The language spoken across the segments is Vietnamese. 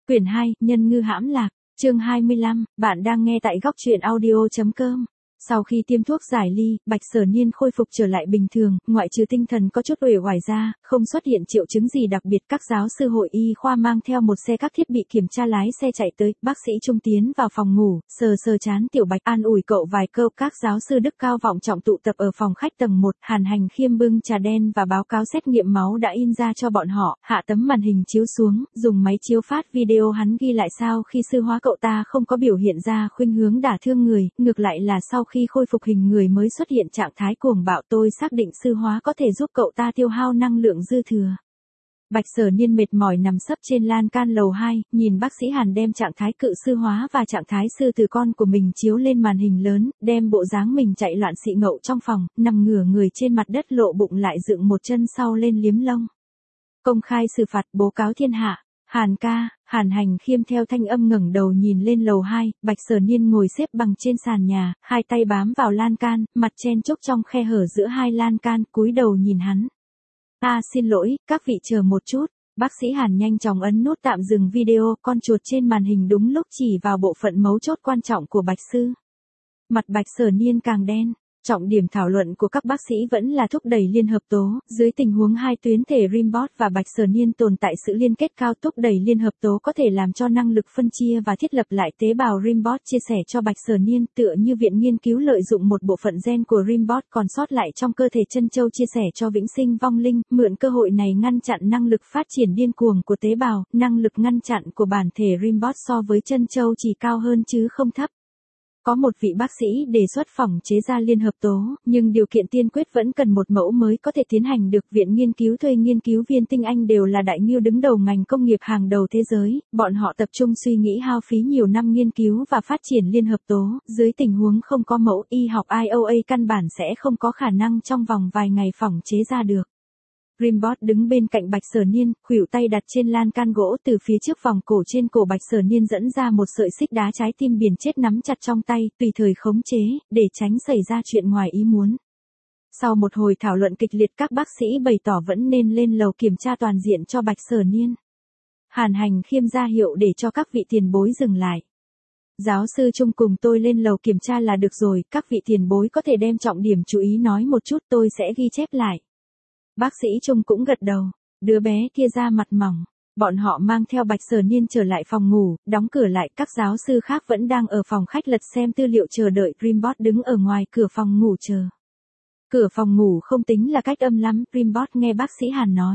Quyển 2, Nhân ngư hãm lạc, chương 25, bạn đang nghe tại góc truyện audio.com. Sau khi tiêm thuốc giải ly, Bạch Sở Niên khôi phục trở lại bình thường, ngoại trừ tinh thần có chút uể oải ra, không xuất hiện triệu chứng gì đặc biệt. Các giáo sư hội y khoa mang theo một xe các thiết bị kiểm tra lái xe chạy tới, bác sĩ Trung tiến vào phòng ngủ, sờ trán Tiểu Bạch an ủi cậu vài câu. Các giáo sư đức cao vọng trọng tụ tập ở phòng khách tầng 1, Hàn Hành Khiêm bưng trà đen và báo cáo xét nghiệm máu đã in ra cho bọn họ, hạ tấm màn hình chiếu xuống, dùng máy chiếu phát video hắn ghi lại sao khi sư hóa cậu ta không có biểu hiện ra khuynh hướng đả thương người, ngược lại là sau khi khôi phục hình người mới xuất hiện trạng thái cuồng bạo. Tôi xác định sư hóa có thể giúp cậu ta tiêu hao năng lượng dư thừa. Bạch Sở Niên mệt mỏi nằm sấp trên lan can lầu 2, nhìn bác sĩ Hàn đem trạng thái cự sư hóa và trạng thái sư tử con của mình chiếu lên màn hình lớn, đem bộ dáng mình chạy loạn xị ngậu trong phòng, nằm ngửa người trên mặt đất lộ bụng lại dựng một chân sau lên liếm lông. Công khai xử phạt, bố cáo thiên hạ. Hàn ca. Hàn Hành Khiêm theo thanh âm ngẩng đầu nhìn lên lầu 2, Bạch Sở Niên ngồi xếp bằng trên sàn nhà, hai tay bám vào lan can, mặt chen chúc trong khe hở giữa hai lan can, cúi đầu nhìn hắn. Xin lỗi, các vị chờ một chút. Bác sĩ Hàn nhanh chóng ấn nút tạm dừng video, con chuột trên màn hình đúng lúc chỉ vào bộ phận mấu chốt quan trọng của Bạch sư. Mặt Bạch Sở Niên càng đen. Trọng điểm thảo luận của các bác sĩ vẫn là thúc đẩy liên hợp tố, dưới tình huống hai tuyến thể Rimbot và Bạch Sở Niên tồn tại sự liên kết cao, thúc đẩy liên hợp tố có thể làm cho năng lực phân chia và thiết lập lại tế bào Rimbot chia sẻ cho Bạch Sở Niên, tựa như viện nghiên cứu lợi dụng một bộ phận gen của Rimbot còn sót lại trong cơ thể chân châu chia sẻ cho vĩnh sinh vong linh, mượn cơ hội này ngăn chặn năng lực phát triển điên cuồng của tế bào, năng lực ngăn chặn của bản thể Rimbot so với chân châu chỉ cao hơn chứ không thấp. Có một vị bác sĩ đề xuất phòng chế ra liên hợp tố, nhưng điều kiện tiên quyết vẫn cần một mẫu mới có thể tiến hành được. Viện nghiên cứu thuê nghiên cứu viên tinh anh đều là đại ngưu đứng đầu ngành công nghiệp hàng đầu thế giới, bọn họ tập trung suy nghĩ hao phí nhiều năm nghiên cứu và phát triển liên hợp tố, dưới tình huống không có mẫu, y học IOA căn bản sẽ không có khả năng trong vòng vài ngày phòng chế ra được. Rimbot đứng bên cạnh Bạch Sở Niên, khuỷu tay đặt trên lan can gỗ, từ phía trước vòng cổ trên cổ Bạch Sở Niên dẫn ra một sợi xích đá trái tim biển chết nắm chặt trong tay, tùy thời khống chế, để tránh xảy ra chuyện ngoài ý muốn. Sau một hồi thảo luận kịch liệt, các bác sĩ bày tỏ vẫn nên lên lầu kiểm tra toàn diện cho Bạch Sở Niên. Hàn Hành Khiêm ra hiệu để cho các vị tiền bối dừng lại. Giáo sư Trung cùng tôi lên lầu kiểm tra là được rồi, các vị tiền bối có thể đem trọng điểm chú ý nói một chút, tôi sẽ ghi chép lại. Bác sĩ Trung cũng gật đầu, đứa bé kia ra mặt mỏng. Bọn họ mang theo Bạch Sở Niên trở lại phòng ngủ, đóng cửa lại. Các giáo sư khác vẫn đang ở phòng khách lật xem tư liệu chờ đợi. Rimbot đứng ở ngoài cửa phòng ngủ chờ. Cửa phòng ngủ không tính là cách âm lắm, Rimbot nghe bác sĩ Hàn nói.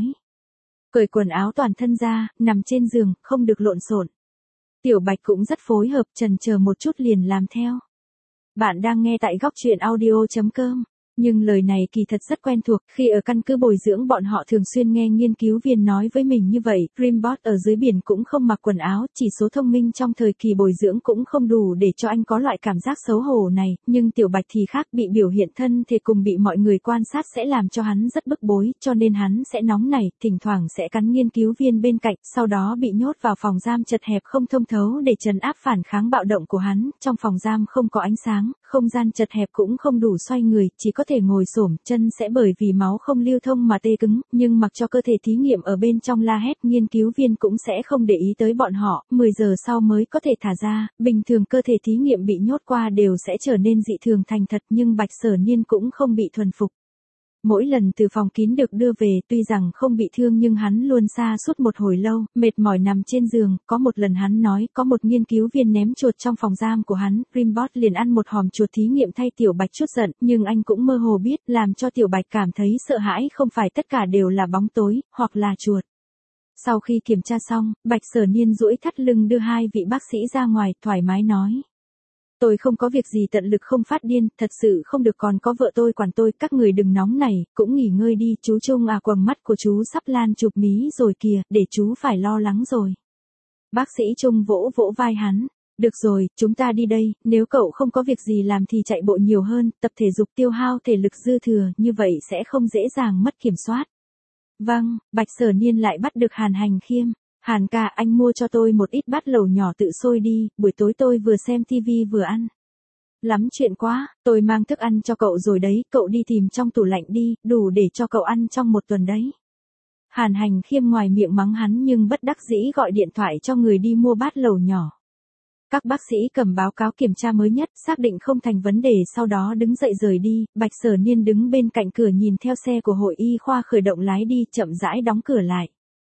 Cởi quần áo toàn thân ra, nằm trên giường, không được lộn xộn. Tiểu Bạch cũng rất phối hợp, chần chờ một chút liền làm theo. Bạn đang nghe tại góc truyện audio.com. Nhưng lời này kỳ thật rất quen thuộc, khi ở căn cứ bồi dưỡng bọn họ thường xuyên nghe nghiên cứu viên nói với mình như vậy. Rimbot ở dưới biển cũng không mặc quần áo, chỉ số thông minh trong thời kỳ bồi dưỡng cũng không đủ để cho anh có loại cảm giác xấu hổ này, nhưng Tiểu Bạch thì khác, bị biểu hiện thân thể cùng bị mọi người quan sát sẽ làm cho hắn rất bức bối, cho nên hắn sẽ nóng nảy, thỉnh thoảng sẽ cắn nghiên cứu viên bên cạnh, sau đó bị nhốt vào phòng giam chật hẹp không thông thấu để trấn áp phản kháng bạo động của hắn. Trong phòng giam không có ánh sáng, không gian chật hẹp cũng không đủ xoay người, chỉ có thể ngồi xổm, chân sẽ bởi vì máu không lưu thông mà tê cứng, nhưng mặc cho cơ thể thí nghiệm ở bên trong la hét, nghiên cứu viên cũng sẽ không để ý tới bọn họ, 10 giờ sau mới có thể thả ra. Bình thường cơ thể thí nghiệm bị nhốt qua đều sẽ trở nên dị thường thành thật, nhưng Bạch Sở Niên cũng không bị thuần phục. Mỗi lần từ phòng kín được đưa về, tuy rằng không bị thương nhưng hắn luôn sa sút một hồi lâu, mệt mỏi nằm trên giường. Có một lần hắn nói, có một nghiên cứu viên ném chuột trong phòng giam của hắn, Rimbot liền ăn một hòm chuột thí nghiệm thay Tiểu Bạch chút giận, nhưng anh cũng mơ hồ biết, làm cho Tiểu Bạch cảm thấy sợ hãi không phải tất cả đều là bóng tối, hoặc là chuột. Sau khi kiểm tra xong, Bạch Sở Niên duỗi thắt lưng đưa hai vị bác sĩ ra ngoài, thoải mái nói. Tôi không có việc gì, tận lực không phát điên, thật sự không được, còn có vợ tôi quản tôi, các người đừng nóng này, cũng nghỉ ngơi đi. Chú Trung à, quầng mắt của chú sắp lan chụp mí rồi kìa, để chú phải lo lắng rồi. Bác sĩ Trung vỗ vỗ vai hắn. Được rồi, chúng ta đi đây, nếu cậu không có việc gì làm thì chạy bộ nhiều hơn, tập thể dục tiêu hao thể lực dư thừa, như vậy sẽ không dễ dàng mất kiểm soát. Vâng, Bạch Sở Niên lại bắt được Hàn Hành Khiêm. Hàn ca, anh mua cho tôi một ít bát lẩu nhỏ tự sôi đi, buổi tối tôi vừa xem tivi vừa ăn. Lắm chuyện quá, tôi mang thức ăn cho cậu rồi đấy, cậu đi tìm trong tủ lạnh đi, đủ để cho cậu ăn trong một tuần đấy. Hàn Hành Khiêm ngoài miệng mắng hắn nhưng bất đắc dĩ gọi điện thoại cho người đi mua bát lẩu nhỏ. Các bác sĩ cầm báo cáo kiểm tra mới nhất, xác định không thành vấn đề, sau đó đứng dậy rời đi. Bạch Sở Niên đứng bên cạnh cửa nhìn theo xe của hội y khoa khởi động lái đi, chậm rãi đóng cửa lại.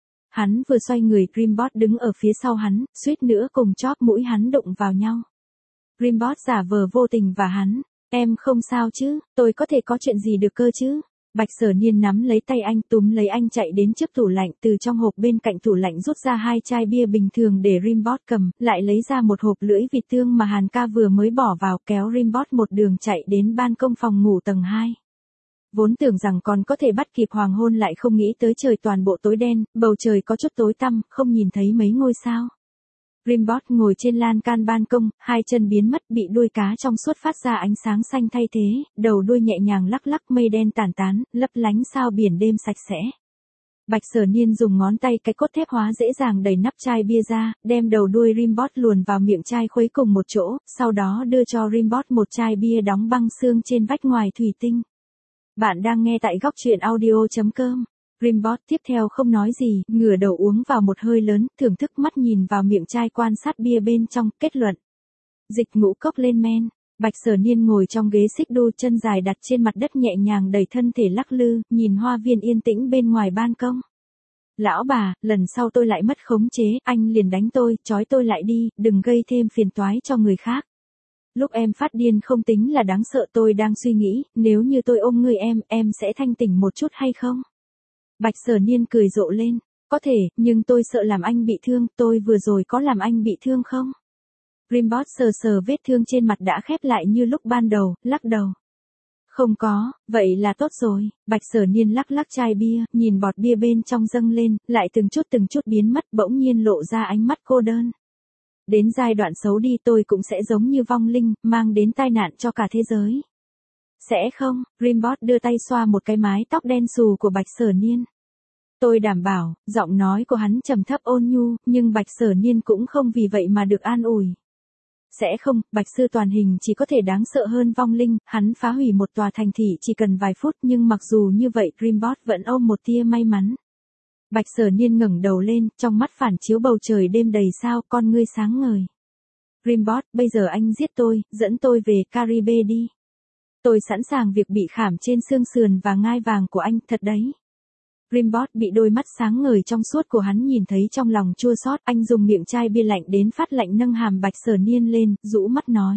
Hắn vừa xoay người, Rimbot đứng ở phía sau hắn, suýt nữa cùng chóp mũi hắn đụng vào nhau. Rimbot giả vờ vô tình và hắn, em không sao chứ, tôi có thể có chuyện gì được cơ chứ. Bạch Sở Niên nắm lấy tay anh, túm lấy anh chạy đến trước tủ lạnh, từ trong hộp bên cạnh tủ lạnh rút ra 2 chai bia bình thường để Rimbot cầm, lại lấy ra một hộp lưỡi vịt tương mà Hàn ca vừa mới bỏ vào, kéo Rimbot một đường chạy đến ban công phòng ngủ tầng 2. Vốn tưởng rằng còn có thể bắt kịp hoàng hôn, lại không nghĩ tới trời toàn bộ tối đen, bầu trời có chút tối tăm, không nhìn thấy mấy ngôi sao. Rimbot ngồi trên lan can ban công, 2 chân biến mất, bị đuôi cá trong suốt phát ra ánh sáng xanh thay thế, đầu đuôi nhẹ nhàng lắc lắc, mây đen tản tán, lấp lánh sao biển đêm sạch sẽ. Bạch Sở Niên dùng ngón tay cái cốt thép hóa dễ dàng đẩy nắp chai bia ra, đem đầu đuôi Rimbot luồn vào miệng chai khuấy cùng một chỗ, sau đó đưa cho Rimbot một chai bia đóng băng xương trên vách ngoài thủy tinh. Bạn đang nghe tại góc truyện audio.com. Rimbot tiếp theo không nói gì, ngửa đầu uống vào một hơi lớn, thưởng thức, mắt nhìn vào miệng chai quan sát bia bên trong, kết luận. Dịch ngũ cốc lên men. Bạch Sở Niên ngồi trong ghế xích đu, chân dài đặt trên mặt đất, nhẹ nhàng đẩy thân thể lắc lư, nhìn hoa viên yên tĩnh bên ngoài ban công. Lão bà, lần sau tôi lại mất khống chế, anh liền đánh tôi, trói tôi lại đi, đừng gây thêm phiền toái cho người khác. Lúc em phát điên không tính là đáng sợ, tôi đang suy nghĩ, nếu như tôi ôm người em sẽ thanh tỉnh một chút hay không? Bạch Sở Niên cười rộ lên, có thể, nhưng tôi sợ làm anh bị thương, tôi vừa rồi có làm anh bị thương không? Rimbot sờ sờ vết thương trên mặt đã khép lại như lúc ban đầu, lắc đầu. Không có, vậy là tốt rồi. Bạch Sở Niên lắc lắc chai bia, nhìn bọt bia bên trong dâng lên, lại từng chút biến mất, bỗng nhiên lộ ra ánh mắt cô đơn. Đến giai đoạn xấu đi tôi cũng sẽ giống như vong linh, mang đến tai nạn cho cả thế giới. Sẽ không, Rimbot đưa tay xoa một cái mái tóc đen xù của Bạch Sở Niên. Tôi đảm bảo, giọng nói của hắn trầm thấp ôn nhu, nhưng Bạch Sở Niên cũng không vì vậy mà được an ủi. Sẽ không, Bạch sư toàn hình chỉ có thể đáng sợ hơn vong linh, hắn phá hủy một tòa thành thị chỉ cần vài phút, nhưng mặc dù như vậy, Rimbot vẫn ôm một tia may mắn. Bạch Sở Niên ngẩng đầu lên, trong mắt phản chiếu bầu trời đêm đầy sao, con ngươi sáng ngời. Rimbot, bây giờ anh giết tôi, dẫn tôi về Caribe đi. Tôi sẵn sàng việc bị khảm trên xương sườn và ngai vàng của anh, thật đấy. Rimbot bị đôi mắt sáng ngời trong suốt của hắn nhìn thấy, trong lòng chua xót, anh dùng miệng chai bia lạnh đến phát lạnh nâng hàm Bạch Sở Niên lên, rũ mắt nói.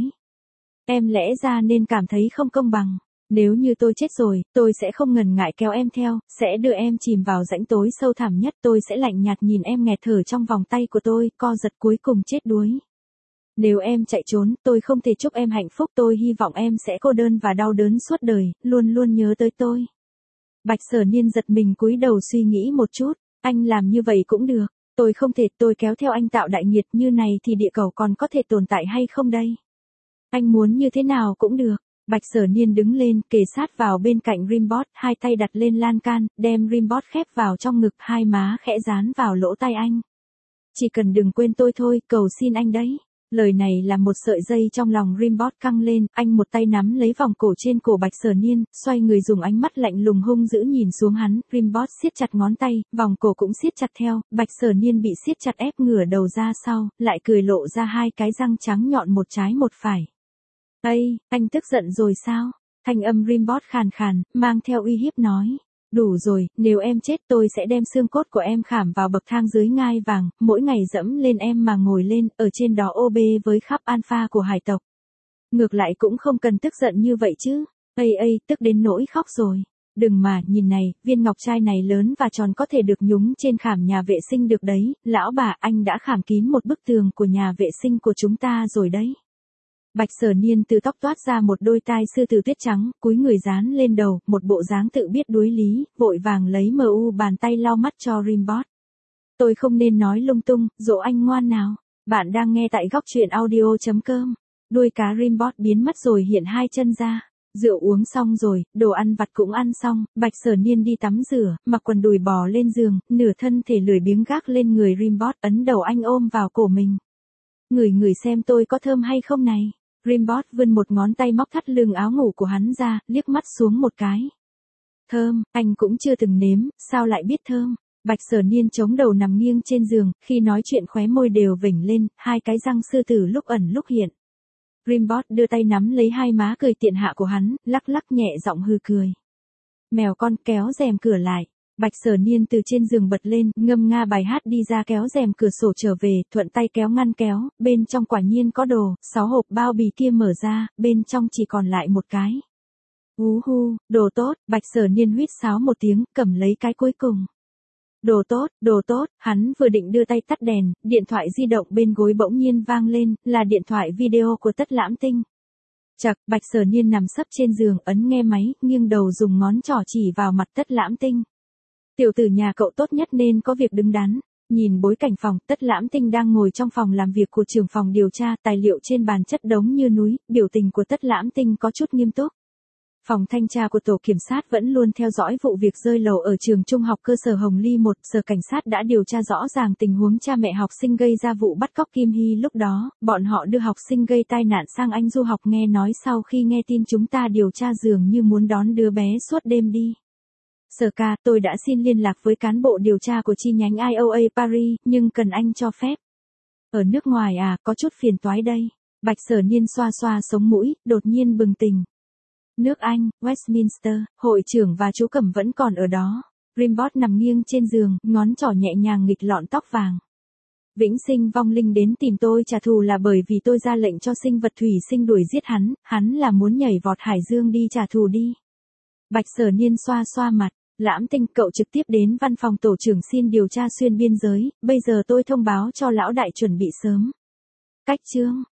Em lẽ ra nên cảm thấy không công bằng. Nếu như tôi chết rồi, tôi sẽ không ngần ngại kéo em theo, sẽ đưa em chìm vào rãnh tối sâu thẳm nhất, tôi sẽ lạnh nhạt nhìn em nghẹt thở trong vòng tay của tôi, co giật cuối cùng chết đuối. Nếu em chạy trốn, tôi không thể chúc em hạnh phúc, tôi hy vọng em sẽ cô đơn và đau đớn suốt đời, luôn luôn nhớ tới tôi. Bạch Sở Niên giật mình cúi đầu suy nghĩ một chút, anh làm như vậy cũng được, tôi không thể, tôi kéo theo anh tạo đại nghiệt như này thì địa cầu còn có thể tồn tại hay không đây? Anh muốn như thế nào cũng được. Bạch Sở Niên đứng lên, kề sát vào bên cạnh Rimbot, 2 tay đặt lên lan can, đem Rimbot khép vào trong ngực, 2 má khẽ dán vào lỗ tai anh. Chỉ cần đừng quên tôi thôi, cầu xin anh đấy. Lời này là một sợi dây trong lòng Rimbot căng lên, anh một tay nắm lấy vòng cổ trên cổ Bạch Sở Niên, xoay người dùng ánh mắt lạnh lùng hung dữ nhìn xuống hắn, Rimbot siết chặt ngón tay, vòng cổ cũng siết chặt theo, Bạch Sở Niên bị siết chặt ép ngửa đầu ra sau, lại cười lộ ra 2 cái răng trắng nhọn, một trái một phải. Ây, anh tức giận rồi sao? Thanh âm Rimbot khàn khàn, mang theo uy hiếp nói. Đủ rồi, nếu em chết tôi sẽ đem xương cốt của em khảm vào bậc thang dưới ngai vàng, mỗi ngày dẫm lên em mà ngồi lên, ở trên đó ô bê với khắp alpha của hải tộc. Ngược lại cũng không cần tức giận như vậy chứ. Ây, tức đến nỗi khóc rồi. Đừng mà, nhìn này, viên ngọc trai này lớn và tròn có thể được nhúng trên khảm nhà vệ sinh được đấy, lão bà, anh đã khảm kín một bức tường của nhà vệ sinh của chúng ta rồi đấy. Bạch Sở Niên từ tóc toát ra một đôi tai sư tử tuyết trắng, cúi người dán lên đầu, một bộ dáng tự biết đuối lý, vội vàng lấy bàn tay lau mắt cho Rimbot. Tôi không nên nói lung tung, dỗ anh ngoan nào. Bạn đang nghe tại góc truyện audio.com. Đuôi cá Rimbot biến mất rồi hiện 2 chân ra. Rượu uống xong rồi, đồ ăn vặt cũng ăn xong, Bạch Sở Niên đi tắm rửa, mặc quần đùi bò lên giường, nửa thân thể lười biếng gác lên người Rimbot, ấn đầu anh ôm vào cổ mình. Ngửi xem tôi có thơm hay không này. Rimbot vươn một ngón tay móc thắt lưng áo ngủ của hắn ra, liếc mắt xuống một cái. Thơm, anh cũng chưa từng nếm, sao lại biết thơm? Bạch Sở Niên chống đầu nằm nghiêng trên giường, khi nói chuyện khóe môi đều vểnh lên, hai cái răng sư tử lúc ẩn lúc hiện. Grimbot đưa tay nắm lấy hai má cười tiện hạ của hắn, lắc lắc nhẹ giọng hư cười. Mèo con kéo rèm cửa lại. Bạch Sở Niên từ trên giường bật lên, ngâm nga bài hát đi ra kéo rèm cửa sổ trở về, thuận tay kéo ngăn kéo, bên trong quả nhiên có đồ, 6 hộp bao bì kia mở ra, bên trong chỉ còn lại một cái. Hu, đồ tốt, Bạch Sở Niên huýt sáo một tiếng, cầm lấy cái cuối cùng. Đồ tốt, hắn vừa định đưa tay tắt đèn, điện thoại di động bên gối bỗng nhiên vang lên, là điện thoại video của Tất Lãm Tinh. Chậc, Bạch Sở Niên nằm sấp trên giường, ấn nghe máy, nghiêng đầu dùng ngón trỏ chỉ vào mặt Tất Lãm Tinh. Tiểu tử nhà cậu tốt nhất nên có việc đứng đắn. Nhìn bối cảnh phòng, Tất Lãm Tinh đang ngồi trong phòng làm việc của trưởng phòng điều tra, tài liệu trên bàn chất đống như núi, biểu tình của Tất Lãm Tinh có chút nghiêm túc. Phòng thanh tra của tổ kiểm sát vẫn luôn theo dõi vụ việc rơi lầu ở trường trung học cơ sở Hồng Ly 1, sở cảnh sát đã điều tra rõ ràng tình huống cha mẹ học sinh gây ra vụ bắt cóc Kim Hy lúc đó, bọn họ đưa học sinh gây tai nạn sang Anh du học, nghe nói sau khi nghe tin chúng ta điều tra dường như muốn đón đứa bé suốt đêm đi. Sở ca, tôi đã xin liên lạc với cán bộ điều tra của chi nhánh IOA Paris, nhưng cần anh cho phép. Ở nước ngoài à, có chút phiền toái đây. Bạch Sở Niên xoa xoa sống mũi, đột nhiên bừng tỉnh. Nước Anh, Westminster, hội trưởng và chú Cẩm vẫn còn ở đó. Grimbot nằm nghiêng trên giường, ngón trỏ nhẹ nhàng nghịch lọn tóc vàng. Vĩnh Sinh vong linh đến tìm tôi trả thù là bởi vì tôi ra lệnh cho sinh vật thủy sinh đuổi giết hắn là muốn nhảy vọt hải dương đi trả thù đi. Bạch Sở Niên xoa xoa mặt. Lãm Tinh, cậu trực tiếp đến văn phòng tổ trưởng xin điều tra xuyên biên giới, bây giờ tôi thông báo cho lão đại chuẩn bị sớm. Cách chương.